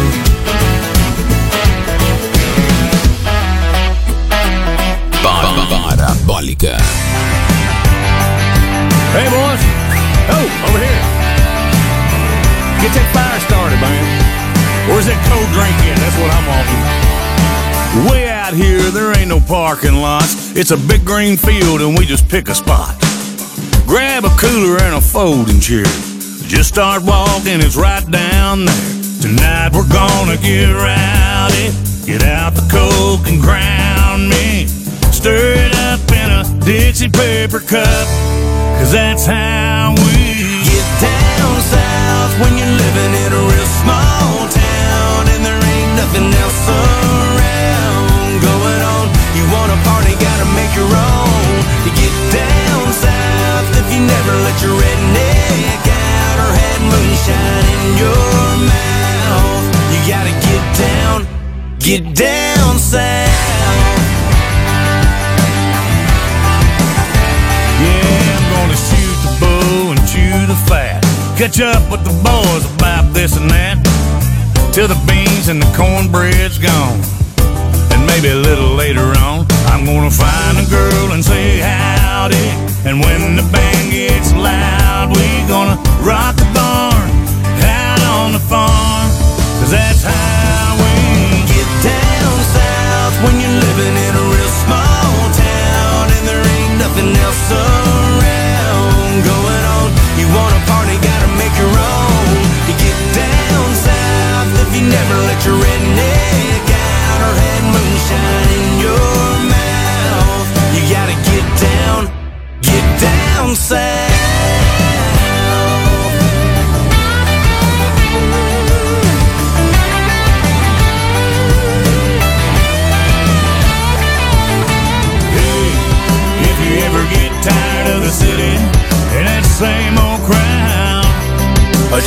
Parabólica. Hey boys, oh, over here. Get that fire started, man. Where's that cold drink at? That's what I'm offering. Way out here, there ain't no parking lots. It's a big green field and we just pick a spot. Grab a cooler and a folding chair. Just start walking, it's right down there. Tonight we're gonna get rowdy. Get out the Coke and ground me. Stir it up in a Dixie paper cup, cause that's how we get down south when you're living in a real small town and there ain't nothing else around going on. You wanna party, gotta make your own. You get down south if you never let your redneck out or had moonshine in your mouth. You gotta get down, get down south. The fat, catch up with the boys about this and that, till the beans and the cornbread's gone. And maybe a little later on, I'm gonna find a girl and say howdy. And when the band gets loud, we gonna rock the barn out on the farm, cause that's how we get down south when you're living in a real small town and there ain't nothing else around going on. You wanna party, gotta make your own. You get down south if you never let your redneck out or had moonshine in your mouth.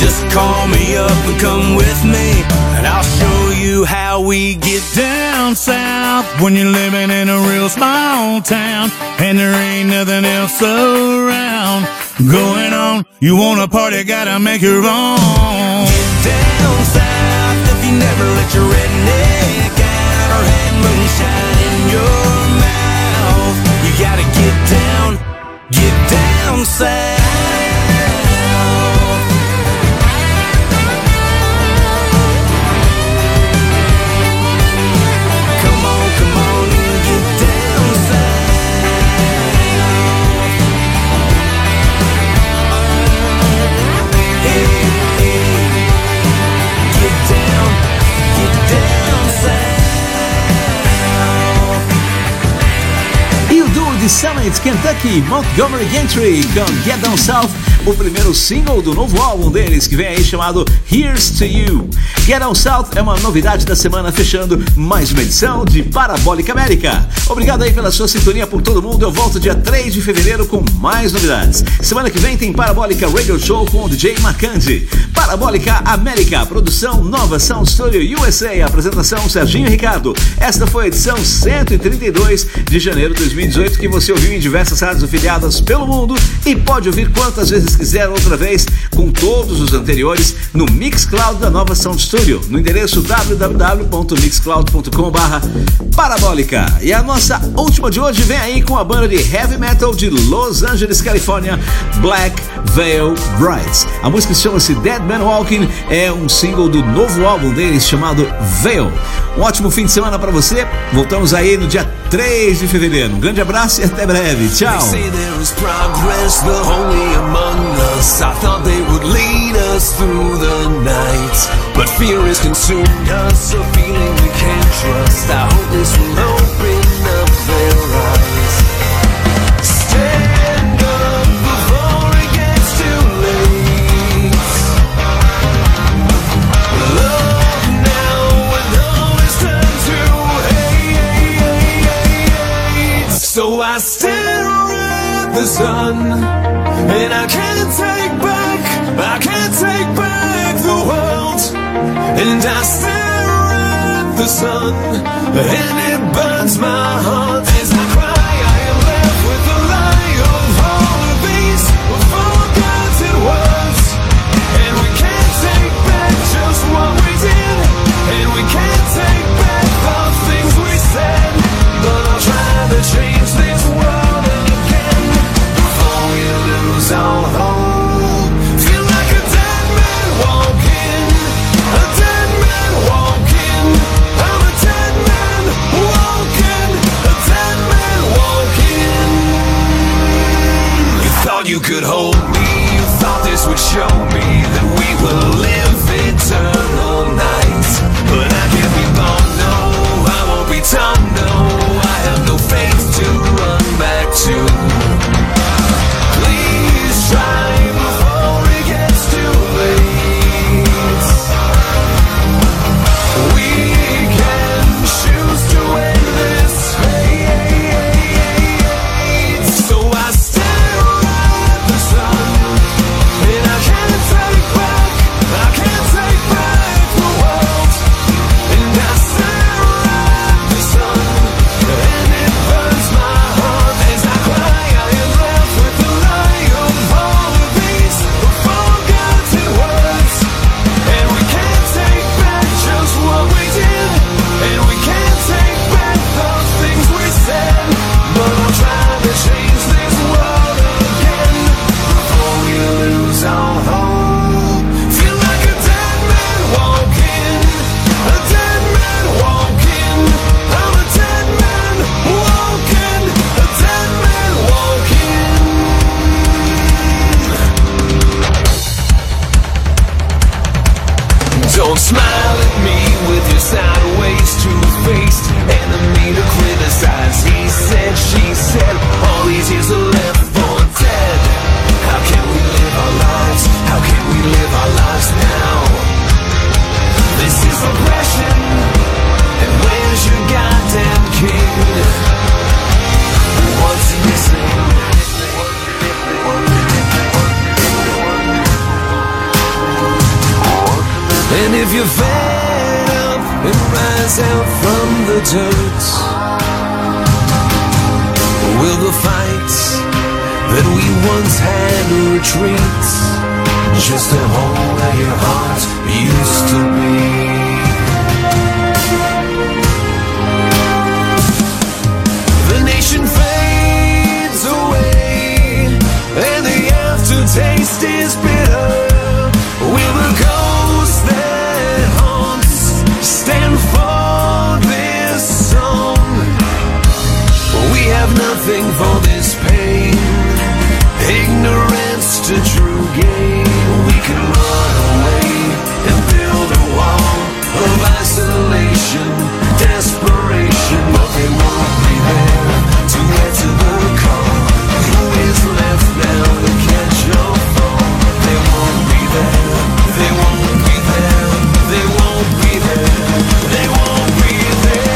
Just call me up and come with me, and I'll show you how we get down south. When you're living in a real small town and there ain't nothing else around going on, you wanna party, gotta make your own. Get down south if you never let your redneck out or had moonshine in your mouth. You gotta get down, get down south. De Summit, Kentucky, Montgomery Gentry com Get Down South, o primeiro single do novo álbum deles, que vem aí chamado Here's to You. Get Down South é uma novidade da semana, fechando mais uma edição de Parabólica América. Obrigado aí pela sua sintonia, por todo mundo. Eu volto dia três de fevereiro com mais novidades. Semana que vem tem Parabólica Radio Show com o D J Macandi. Parabólica América, produção Nova Sound Studio U S A, apresentação Serginho Ricardo. Esta foi a edição cento e trinta e dois de janeiro de dois mil e dezoito, que você ouviu em diversas rádios afiliadas pelo mundo e pode ouvir quantas vezes quiser outra vez, com todos os anteriores, no Mixcloud da Nova Sound Studio, no endereço w w w ponto mixcloud ponto com barra parabólica. E a nossa última de hoje vem aí com a banda de heavy metal de Los Angeles, Califórnia, Black Veil Brides. A música chama-se Dead Man Walking, é um single do novo álbum deles chamado Veil. Um ótimo fim de semana para você. Voltamos aí no dia três de fevereiro. Um grande abraço e até breve. Tchau. But fear has consumed us, a feeling we can't trust. I hope this will open up their eyes. Stand up before it gets too late. Love now when all is turned to hate. So I stare at the sun, and I can't take back, I can't take back the world. And I stare at the sun, and it burns my heart. As I cry, I am left with the lie of all of these forgotten words. And we can't take back just what we did, and we can't take back the things we said. But I'll try to change this world again before we lose all hope. Feel like a dead man walking, a dead man walking. I'm a dead man walking, a dead man walking. You thought you could hold me, you thought this would show me that we will live eternal nights. But I can't be born, no, I won't be dumb, no. I have no faith to run back to. Please try before it gets too late. We can choose to end this hate. So I stare at the sun, and I can't take back, I can't take back the world. And I stare at the sun, and it burns my heart. As I cry, I am left with the lie of all of these forgotten words. And we can't take back just what we did, and we can't take back the things we said. But I'll try to change this world again before we lose all hope. Feel like a dead man walking, a dead man walking. I'm a dead man walking, a dead man walking. Don't smile at me with your sideways two-faced enemy to criticize. He said, she said, all these years are left for dead. How can we live our lives? How can we live our lives now? This is oppression, and where's your goddamn king? What's he missing? And if you're fed up and rise out from the dirt, will the fights that we once had retreat, just a hole where your heart used to be? The nation fades away and the aftertaste is bitter. Will the ghost that haunts stand for this song? We have nothing for this pain, ignorance to true gain. We can run away and build a wall of isolation, desperation, but they won't be there to answer the call. Who is left now to catch your fall? They won't be there, they won't be there, they won't be there, they won't be there.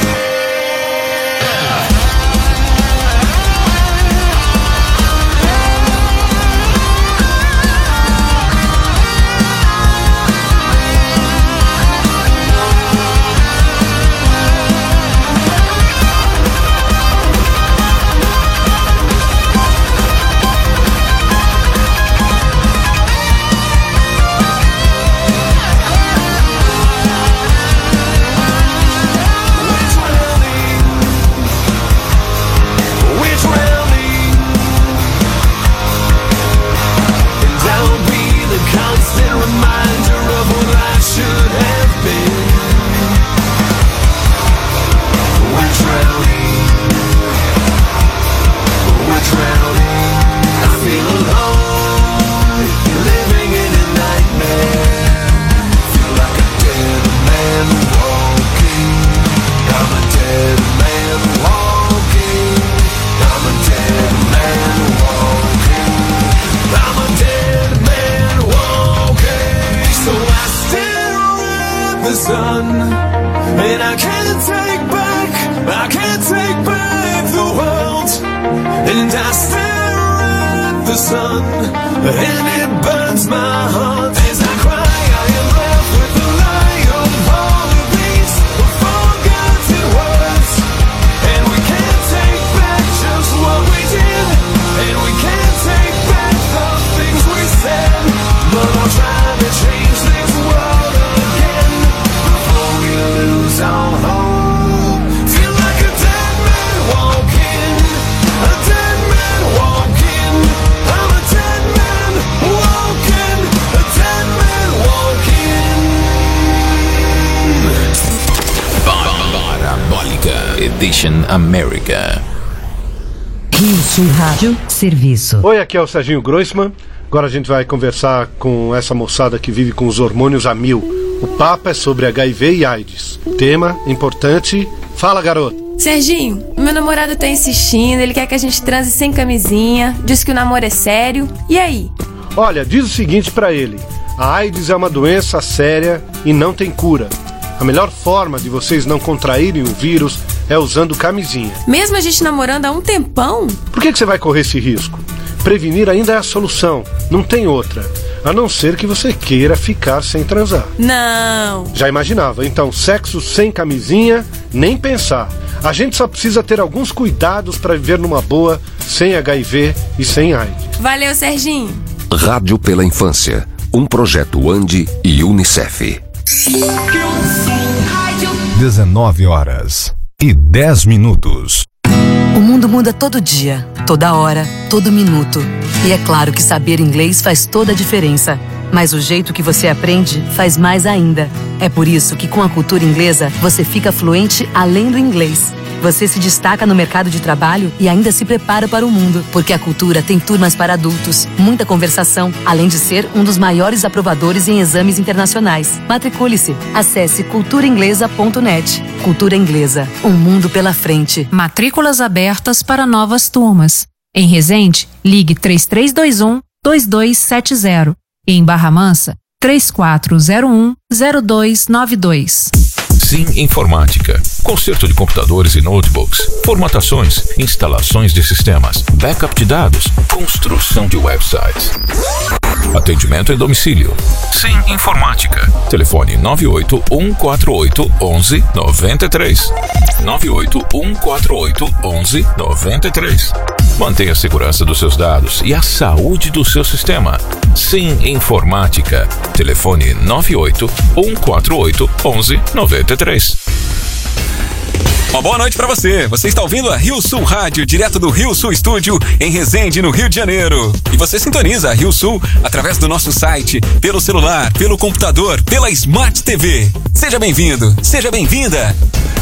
Edition America. Rio Sul Rádio, serviço. Oi, aqui é o Serginho Groisman. Agora a gente vai conversar com essa moçada que vive com os hormônios a mil. O papo é sobre H I V e AIDS. Tema importante. Fala, garoto. Serginho, meu namorado tá insistindo, ele quer que a gente transe sem camisinha, diz que o namoro é sério. E aí? Olha, diz o seguinte pra ele: a AIDS é uma doença séria e não tem cura. A melhor forma de vocês não contraírem o vírus é usando camisinha. Mesmo a gente namorando há um tempão? Por que que você vai correr esse risco? Prevenir ainda é a solução, não tem outra. A não ser que você queira ficar sem transar. Não! Já imaginava, então sexo sem camisinha, nem pensar. A gente só precisa ter alguns cuidados para viver numa boa, sem H I V e sem AIDS. Valeu, Serginho! Rádio pela Infância, um projeto Andi e Unicef. dezenove horas e dez minutos. O mundo muda todo dia, toda hora, todo minuto. E é claro que saber inglês faz toda a diferença. Mas o jeito que você aprende faz mais ainda. É por isso que com a cultura inglesa você fica fluente além do inglês. Você se destaca no mercado de trabalho e ainda se prepara para o mundo, porque a cultura tem turmas para adultos, muita conversação, além de ser um dos maiores aprovadores em exames internacionais. Matricule-se. Acesse cultura inglesa ponto net. Cultura Inglesa, um mundo pela frente. Matrículas abertas para novas turmas. Em Resende, ligue três três dois um, dois dois sete zero. E em Barra Mansa, três quatro zero um, zero dois nove dois. Sim Informática. Conserto de computadores e notebooks, formatações, instalações de sistemas, backup de dados, construção de websites. Atendimento em domicílio. Sim Informática. Telefone nove oito um quatro oito um um nove três. nove oito um quatro oito um um nove três. Mantenha a segurança dos seus dados e a saúde do seu sistema. Sim Informática. Telefone nove oito um quatro oito um um nove três. Uma boa noite pra você. Você está ouvindo a Rio Sul Rádio, direto do Rio Sul Estúdio, em Resende, no Rio de Janeiro. E você sintoniza a Rio Sul através do nosso site, pelo celular, pelo computador, pela Smart T V. Seja bem-vindo, seja bem-vinda.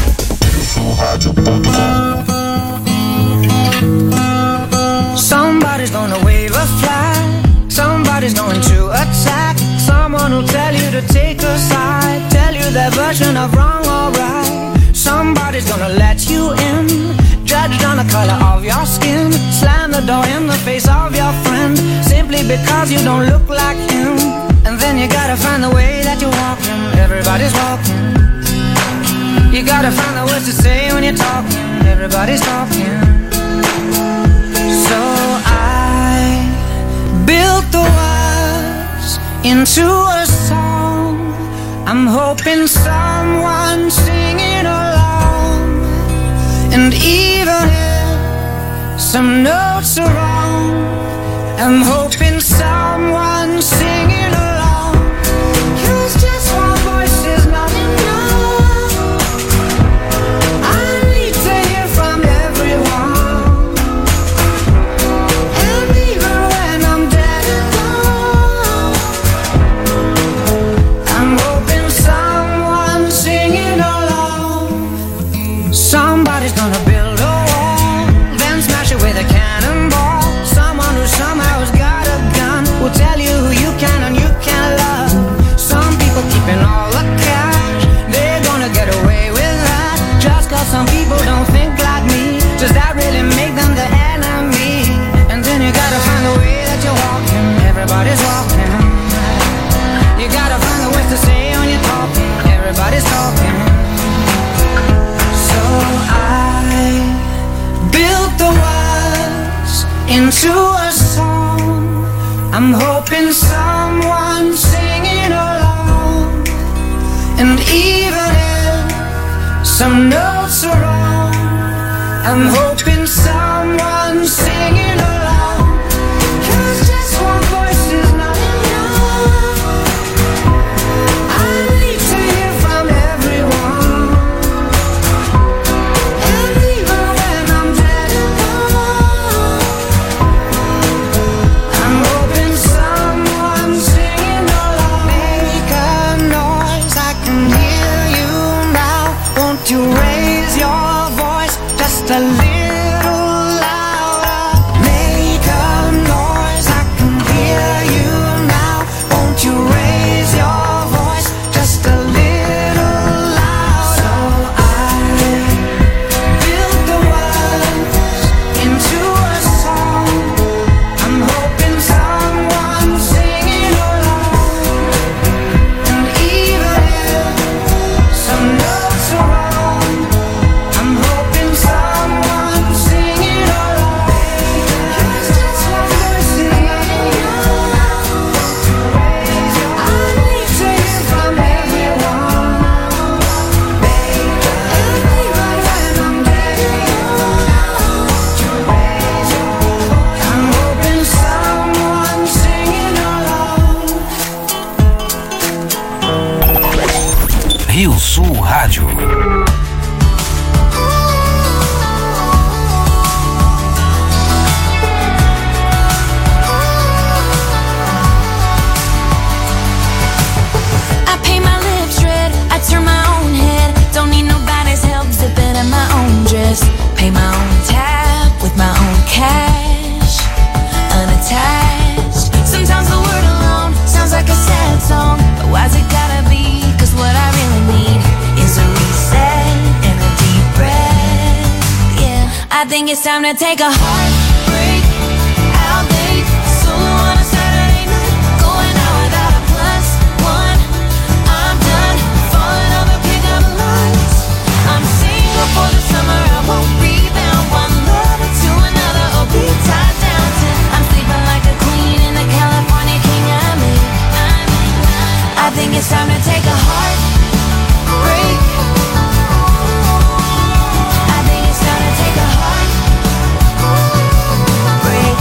Somebody's gonna wave a flag. Somebody's going to attack. Someone will tell you to take a side, tell you their version of wrong or right. Somebody's gonna let you in, judged on the color of your skin. Slam the door in the face of your friend, simply because you don't look like him. And then you gotta find the way that you're walking. Everybody's walking. You gotta find the words to say when you're talking. Everybody's talking. So I built the words into a song. I'm hoping someone's singing along. And even if some notes are wrong, I'm hoping someone's singing along. 'Cause just one voice is not enough. I need to hear from everyone. And even when I'm dead and gone, I'm hoping someone's singing along. Somebody's gonna build a wall, then smash it with a cannonball. Someone who somehow has got a gun will tell you who you can and you can't love. Some people keeping all the cash, they're gonna get away with that. Just 'cause some people don't think like me, does that really make them the enemy? And then you gotta find the way that you're walking. Everybody's walking. You gotta find the words to say when you're talking. Everybody's talking. So I built the words into a song. I'm hoping someone's singing along. And even if some notes are wrong, I'm hoping someone's singing along. 'Cause just one voice is not enough. I need to hear from everyone. And even when I'm dead and gone, I'm hoping someone's singing along. Make a noise, I can hear you now. Won't you raise your voice just a little louder? Make a noise, I can hear you now. Won't you raise your voice just a little louder? So I built the words into a song. I'm hoping someone's singing along. And even if some notes are wrong, I'm hoping someone's singing along. 'Cause just one voice is not enough. I need to hear from everyone. And even when I'm dead and gone, I'm hoping someone's singing along. Rio Sul Rádio. I paint my lips red, I turn my own head. Don't need nobody's help zipping in my own dress. Pay my own tab with my own cash, unattached. Sometimes the word alone sounds like a sad song, but why's it gotta be? 'Cause what I really need is a reset and a deep breath. Yeah, I think it's time to take a heartbreak out date. Solo on a Saturday night, going out without a plus one. I'm done falling over pickup lines. think it's time to take a heart break. I think it's time to take a heart break.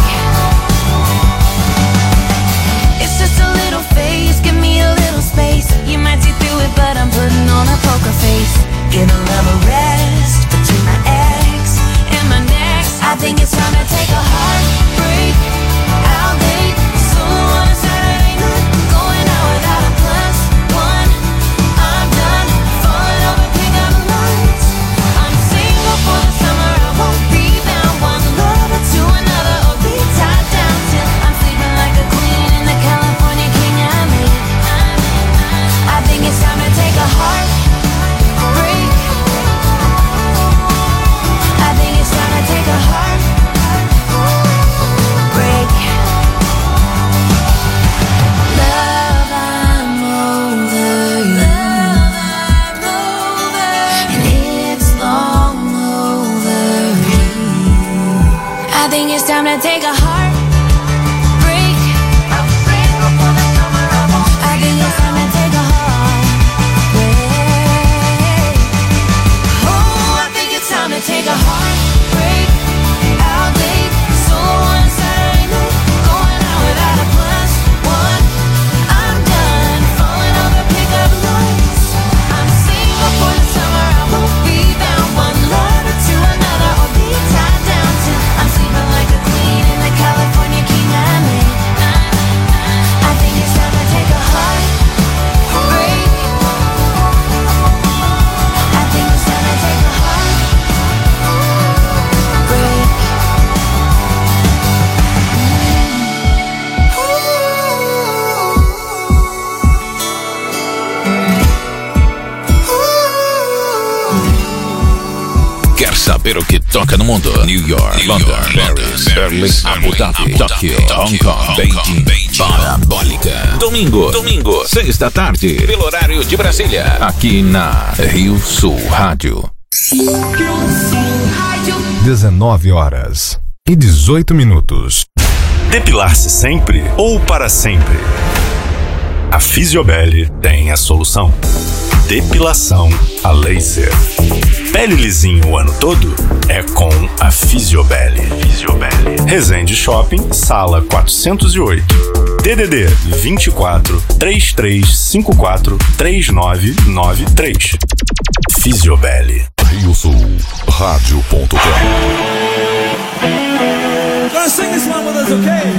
It's just a little phase, give me a little space. You might see through it, but I'm putting on a poker face. Gonna love a rest between my ex and my next. I think it's time to take a heart break. I'll date someone on a Saturday night, going out without a plus one. I'm done falling over pickup lines. I'm single for the summer, I won't be bound. One lover to another, or be tied down till I'm sleeping like a queen in the California king I made. I think it's time to take a heart break. I think it's time to take a heart break. Love, I'm over you. And it's long overdue. I think it's time to take a heart break. I think it's time to take a heart break. Oh, I think it's time to take a heart break. I'll date someone Saturday night, going out without a plus one. I'm done falling over pickup lines. I'm single for the summer, I won't be bound. One lover to another, or be tied down till I'm sleeping like a queen in the California king I made. I think it's time to take a heart break. I think it's time to take a heart break. Quer saber o que toca no mundo? New York, London, Paris, Berlim, Abu Dhabi, Tóquio, Hong Kong, Beijing, Parabólica. Domingo, domingo, seis da tarde, pelo horário de Brasília. Aqui na Rio Sul Rádio. dezenove horas e dezoito minutos. Depilar-se sempre ou para sempre? A Fisiobel tem a solução. Depilação a laser. Pele lisinho o ano todo? É com a Fisiobel. Fisiobel. Resende Shopping, sala quatrocentos e oito. D D D vinte e quatro, trinta e três cinquenta e quatro, trinta e nove noventa e três. Fisiobel. Rio Sul Rádio ponto com. Gonna sing this one with us, okay?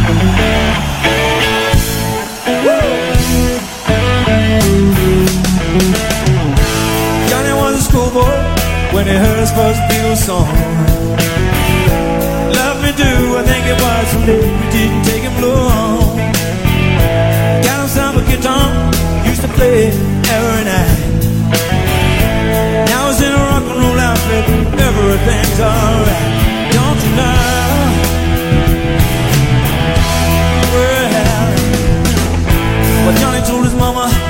Johnny was a schoolboy when he heard his first Beatles song. Love me do, I think it was someday. We didn't take him long. Got himself a guitar, used to play it every night. Now he's in a rock and roll outfit, everything's alright. Don't you know? Well, well, Johnny told his mama